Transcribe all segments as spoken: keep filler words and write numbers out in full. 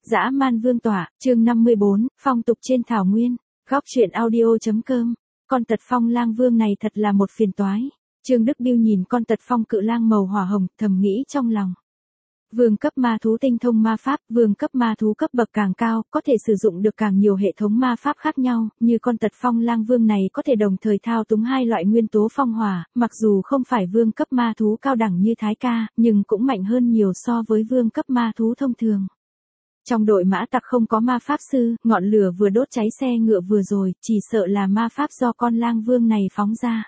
Dã man vương tỏa, chương năm mươi bốn, phong tục trên thảo nguyên. Góc truyện audio.com. Con tật phong lang vương này thật là một phiền toái. Trương Đức Biêu nhìn con tật phong cự lang màu hỏa hồng, thầm nghĩ trong lòng. Vương cấp ma thú tinh thông ma pháp, vương cấp ma thú cấp bậc càng cao, có thể sử dụng được càng nhiều hệ thống ma pháp khác nhau, như con tật phong lang vương này có thể đồng thời thao túng hai loại nguyên tố phong hỏa, mặc dù không phải vương cấp ma thú cao đẳng như Thái Ca, nhưng cũng mạnh hơn nhiều so với vương cấp ma thú thông thường. Trong đội mã tặc không có ma pháp sư, ngọn lửa vừa đốt cháy xe ngựa vừa rồi, chỉ sợ là ma pháp do con lang vương này phóng ra.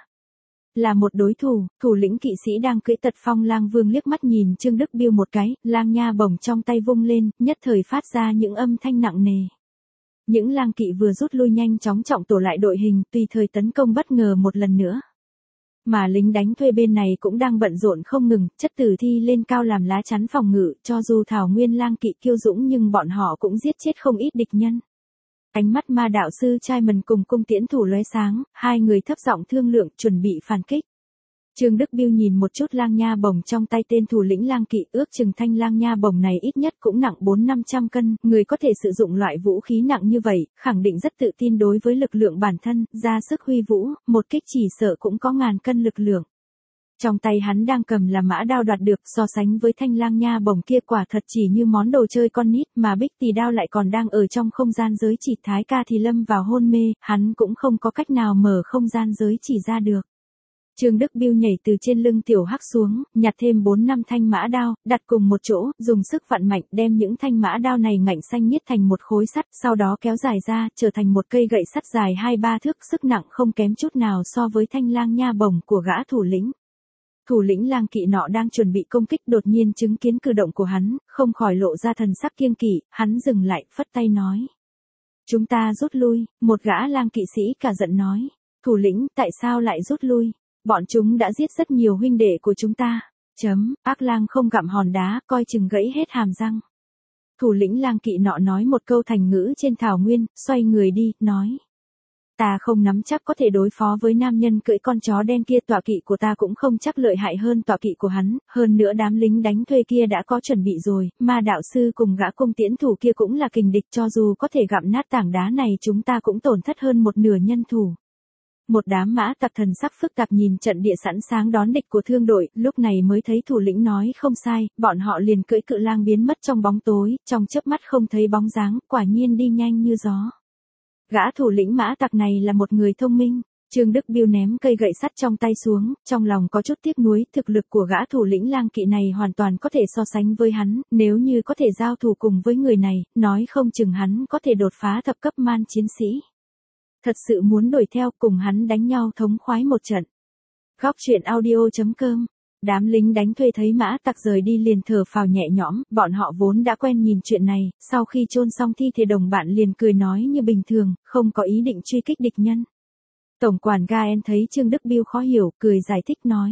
Là một đối thủ, thủ lĩnh kỵ sĩ đang cưỡi tật phong lang vương liếc mắt nhìn Trương Đức Biêu một cái, lang nha bổng trong tay vung lên, nhất thời phát ra những âm thanh nặng nề. Những lang kỵ vừa rút lui nhanh chóng trọng tổ lại đội hình, tùy thời tấn công bất ngờ một lần nữa. Mà lính đánh thuê bên này cũng đang bận rộn không ngừng, chất tử thi lên cao làm lá chắn phòng ngự, cho dù thảo nguyên lang kỵ kiêu dũng nhưng bọn họ cũng giết chết không ít địch nhân. Ánh mắt ma đạo sư trai mần cùng cung tiễn thủ lóe sáng, hai người thấp giọng thương lượng chuẩn bị phản kích. Trương Đức Biêu nhìn một chút lang nha bổng trong tay tên thủ lĩnh lang kỵ, ước chừng thanh lang nha bổng này ít nhất cũng nặng bốn năm trăm cân, người có thể sử dụng loại vũ khí nặng như vậy, khẳng định rất tự tin đối với lực lượng bản thân, ra sức huy vũ, một kích chỉ sợ cũng có ngàn cân lực lượng. Trong tay hắn đang cầm là mã đao đoạt được, so sánh với thanh lang nha bổng kia quả thật chỉ như món đồ chơi con nít, mà bích tỳ đao lại còn đang ở trong không gian giới chỉ. Thái Ca thì lâm vào hôn mê, hắn cũng không có cách nào mở không gian giới chỉ ra được. Trương Đức Biêu nhảy từ trên lưng tiểu hắc xuống, nhặt thêm bốn năm thanh mã đao, đặt cùng một chỗ, dùng sức vặn mạnh, đem những thanh mã đao này ngạnh xanh nhiết thành một khối sắt, sau đó kéo dài ra, trở thành một cây gậy sắt dài hai ba thước, sức nặng không kém chút nào so với thanh lang nha bổng của gã thủ lĩnh. Thủ lĩnh lang kỵ nọ đang chuẩn bị công kích, đột nhiên chứng kiến cử động của hắn, không khỏi lộ ra thần sắc kiêng kỵ, hắn dừng lại, phất tay nói. Chúng ta rút lui, một gã lang kỵ sĩ cả giận nói. Thủ lĩnh, tại sao lại rút lui? Bọn chúng đã giết rất nhiều huynh đệ của chúng ta. Chấm, ác lang không gặm hòn đá, coi chừng gãy hết hàm răng. Thủ lĩnh lang kỵ nọ nói một câu thành ngữ trên thảo nguyên, xoay người đi, nói. Ta không nắm chắc có thể đối phó với nam nhân cưỡi con chó đen kia, tọa kỵ của ta cũng không chắc lợi hại hơn tọa kỵ của hắn, hơn nữa đám lính đánh thuê kia đã có chuẩn bị rồi, ma đạo sư cùng gã cung tiễn thủ kia cũng là kình địch, cho dù có thể gặm nát tảng đá này chúng ta cũng tổn thất hơn một nửa nhân thủ. Một đám mã tặc thần sắc phức tạp nhìn trận địa sẵn sàng đón địch của thương đội, lúc này mới thấy thủ lĩnh nói không sai, bọn họ liền cưỡi cự lang biến mất trong bóng tối, trong chớp mắt không thấy bóng dáng, quả nhiên đi nhanh như gió. Gã thủ lĩnh mã tặc này là một người thông minh. Trương Đức Biêu ném cây gậy sắt trong tay xuống, trong lòng có chút tiếc nuối, thực lực của gã thủ lĩnh lang kỵ này hoàn toàn có thể so sánh với hắn, nếu như có thể giao thủ cùng với người này, nói không chừng hắn có thể đột phá thập cấp man chiến sĩ. Thật sự muốn đuổi theo cùng hắn đánh nhau thống khoái một trận. Góc truyện audio.com. Đám lính đánh thuê thấy mã tặc rời đi liền thở phào nhẹ nhõm, bọn họ vốn đã quen nhìn chuyện này, sau khi chôn xong thi thể đồng bạn liền cười nói như bình thường, không có ý định truy kích địch nhân. Tổng quản Gaen thấy Trương Đức Biêu khó hiểu, cười giải thích nói.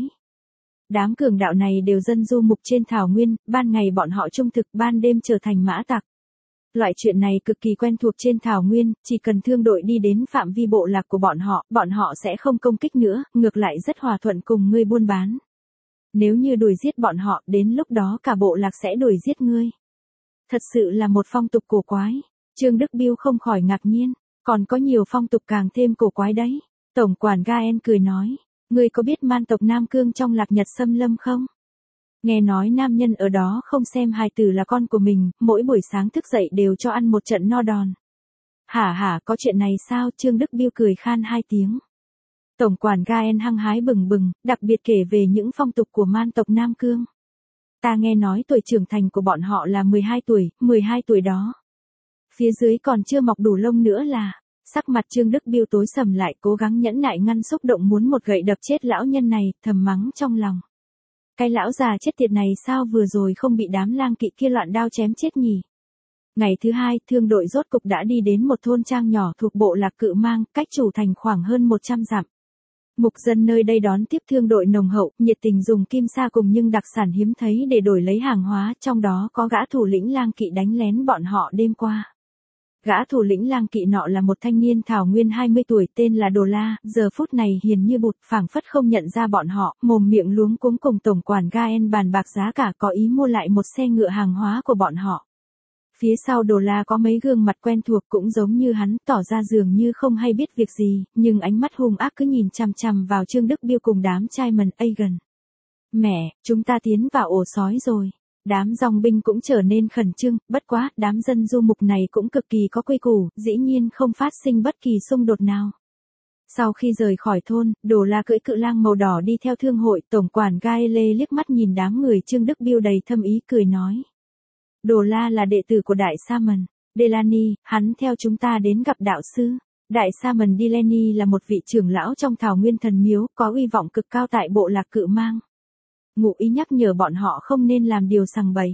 Đám cường đạo này đều dân du mục trên thảo nguyên, ban ngày bọn họ trung thực, ban đêm trở thành mã tặc. Loại chuyện này cực kỳ quen thuộc trên thảo nguyên, chỉ cần thương đội đi đến phạm vi bộ lạc của bọn họ, bọn họ sẽ không công kích nữa, ngược lại rất hòa thuận cùng ngươi buôn bán. Nếu như đuổi giết bọn họ, đến lúc đó cả bộ lạc sẽ đuổi giết ngươi. Thật sự là một phong tục cổ quái. Trương Đức Biêu không khỏi ngạc nhiên, còn có nhiều phong tục càng thêm cổ quái đấy. Tổng quản Gaen cười nói, ngươi có biết man tộc Nam Cương trong Lạc Nhật xâm lâm không? Nghe nói nam nhân ở đó không xem hài tử là con của mình, mỗi buổi sáng thức dậy đều cho ăn một trận no đòn. Hả hả, có chuyện này sao? Trương Đức Biêu cười khan hai tiếng. Tổng quản Gaen hăng hái bừng bừng, đặc biệt kể về những phong tục của man tộc Nam Cương. Ta nghe nói tuổi trưởng thành của bọn họ là mười hai tuổi, mười hai tuổi đó. Phía dưới còn chưa mọc đủ lông nữa là, sắc mặt Trương Đức Biêu tối sầm lại, cố gắng nhẫn nại ngăn xúc động muốn một gậy đập chết lão nhân này, thầm mắng trong lòng. Cái lão già chết tiệt này sao vừa rồi không bị đám lang kỵ kia loạn đao chém chết nhỉ? Ngày thứ hai, thương đội rốt cục đã đi đến một thôn trang nhỏ thuộc bộ lạc Cự Mang, cách chủ thành khoảng hơn một trăm dặm. Mục dân nơi đây đón tiếp thương đội nồng hậu, nhiệt tình dùng kim sa cùng nhưng đặc sản hiếm thấy để đổi lấy hàng hóa, trong đó có gã thủ lĩnh lang kỵ đánh lén bọn họ đêm qua. Gã thủ lĩnh lang kỵ nọ là một thanh niên thảo nguyên hai mươi tuổi tên là Đồ La, giờ phút này hiền như bụt, phảng phất không nhận ra bọn họ, mồm miệng luống cuống cùng tổng quản Gaen bàn bạc giá cả, có ý mua lại một xe ngựa hàng hóa của bọn họ. Phía sau Đồ La có mấy gương mặt quen thuộc cũng giống như hắn, tỏ ra dường như không hay biết việc gì, nhưng ánh mắt hung ác cứ nhìn chằm chằm vào Trương Đức Biêu cùng đám Simon Egan. Mẹ, chúng ta tiến vào ổ sói rồi. Đám dòng binh cũng trở nên khẩn trương, bất quá, đám dân du mục này cũng cực kỳ có quy củ, dĩ nhiên không phát sinh bất kỳ xung đột nào. Sau khi rời khỏi thôn, Đồ La cưỡi cự lang màu đỏ đi theo thương hội, tổng quản Gaele liếc mắt nhìn đám người Trương Đức Biêu đầy thâm ý cười nói. Đồ La là đệ tử của Đại Sa-mần, Delany, hắn theo chúng ta đến gặp đạo sư. Đại Sa-mần Delany là một vị trưởng lão trong Thảo Nguyên Thần Miếu, có uy vọng cực cao tại bộ lạc Cự Mang. Ngụ ý nhắc nhở bọn họ không nên làm điều sằng bậy.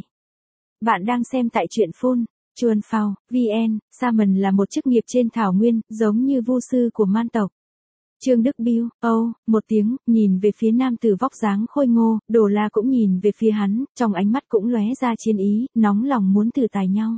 Bạn đang xem tại truyện phone, Chuan Phao, vn, Sa-mần là một chức nghiệp trên Thảo Nguyên, giống như vu sư của man tộc. Trương Đức Biêu, âu, oh, một tiếng, nhìn về phía nam tử vóc dáng khôi ngô, Đồ La cũng nhìn về phía hắn, trong ánh mắt cũng lóe ra chiến ý, nóng lòng muốn thử tài nhau.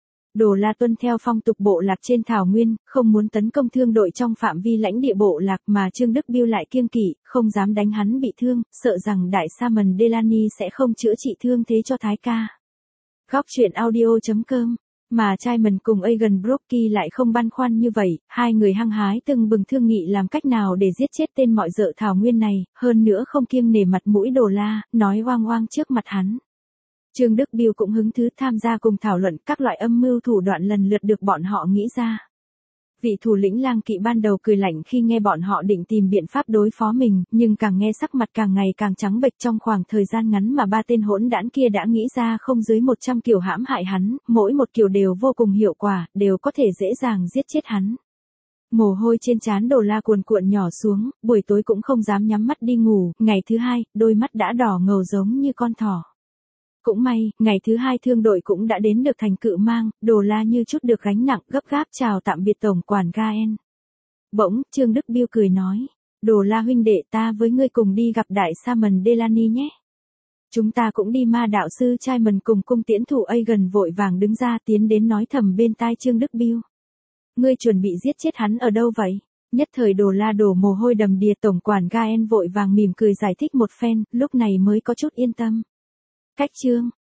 Đồ La tuân theo phong tục bộ lạc trên Thảo Nguyên, không muốn tấn công thương đội trong phạm vi lãnh địa bộ lạc mà Trương Đức Biêu lại kiêng kỵ, không dám đánh hắn bị thương, sợ rằng Đại Sa-mần Delany sẽ không chữa trị thương thế cho Thái ca. Góc truyện audio chấm com. Mà Simon cùng Egan Brockie lại không băn khoăn như vậy, hai người hăng hái từng bừng thương nghị làm cách nào để giết chết tên mọi dợ Thảo Nguyên này, hơn nữa không kiêng nể mặt mũi Đồ La, nói oang oang trước mặt hắn. Trương Đức Biêu cũng hứng thú tham gia cùng thảo luận các loại âm mưu thủ đoạn lần lượt được bọn họ nghĩ ra. Vị thủ lĩnh lang kỵ ban đầu cười lạnh khi nghe bọn họ định tìm biện pháp đối phó mình, nhưng càng nghe sắc mặt càng ngày càng trắng bệch. Trong khoảng thời gian ngắn mà ba tên hỗn đản kia đã nghĩ ra không dưới một trăm kiểu hãm hại hắn, mỗi một kiểu đều vô cùng hiệu quả, đều có thể dễ dàng giết chết hắn. Mồ hôi trên trán Đồ La cuồn cuộn nhỏ xuống, buổi tối cũng không dám nhắm mắt đi ngủ, ngày thứ hai, đôi mắt đã đỏ ngầu giống như con thỏ. Cũng may, ngày thứ hai thương đội cũng đã đến được thành Cự Mang, Đồ La như chút được gánh nặng, gấp gáp chào tạm biệt tổng quản Gaen. Bỗng, Trương Đức Biêu cười nói, Đồ La huynh đệ, ta với ngươi cùng đi gặp Đại Sa-mần Delany nhé. Chúng ta cũng đi. Ma đạo sư Simon cùng cung tiễn thủ Egan vội vàng đứng ra tiến đến nói thầm bên tai Trương Đức Biêu. Ngươi chuẩn bị giết chết hắn ở đâu vậy? Nhất thời Đồ La đổ mồ hôi đầm đìa. Tổng quản Gaen vội vàng mỉm cười giải thích một phen, lúc này mới có chút yên tâm. Cách chương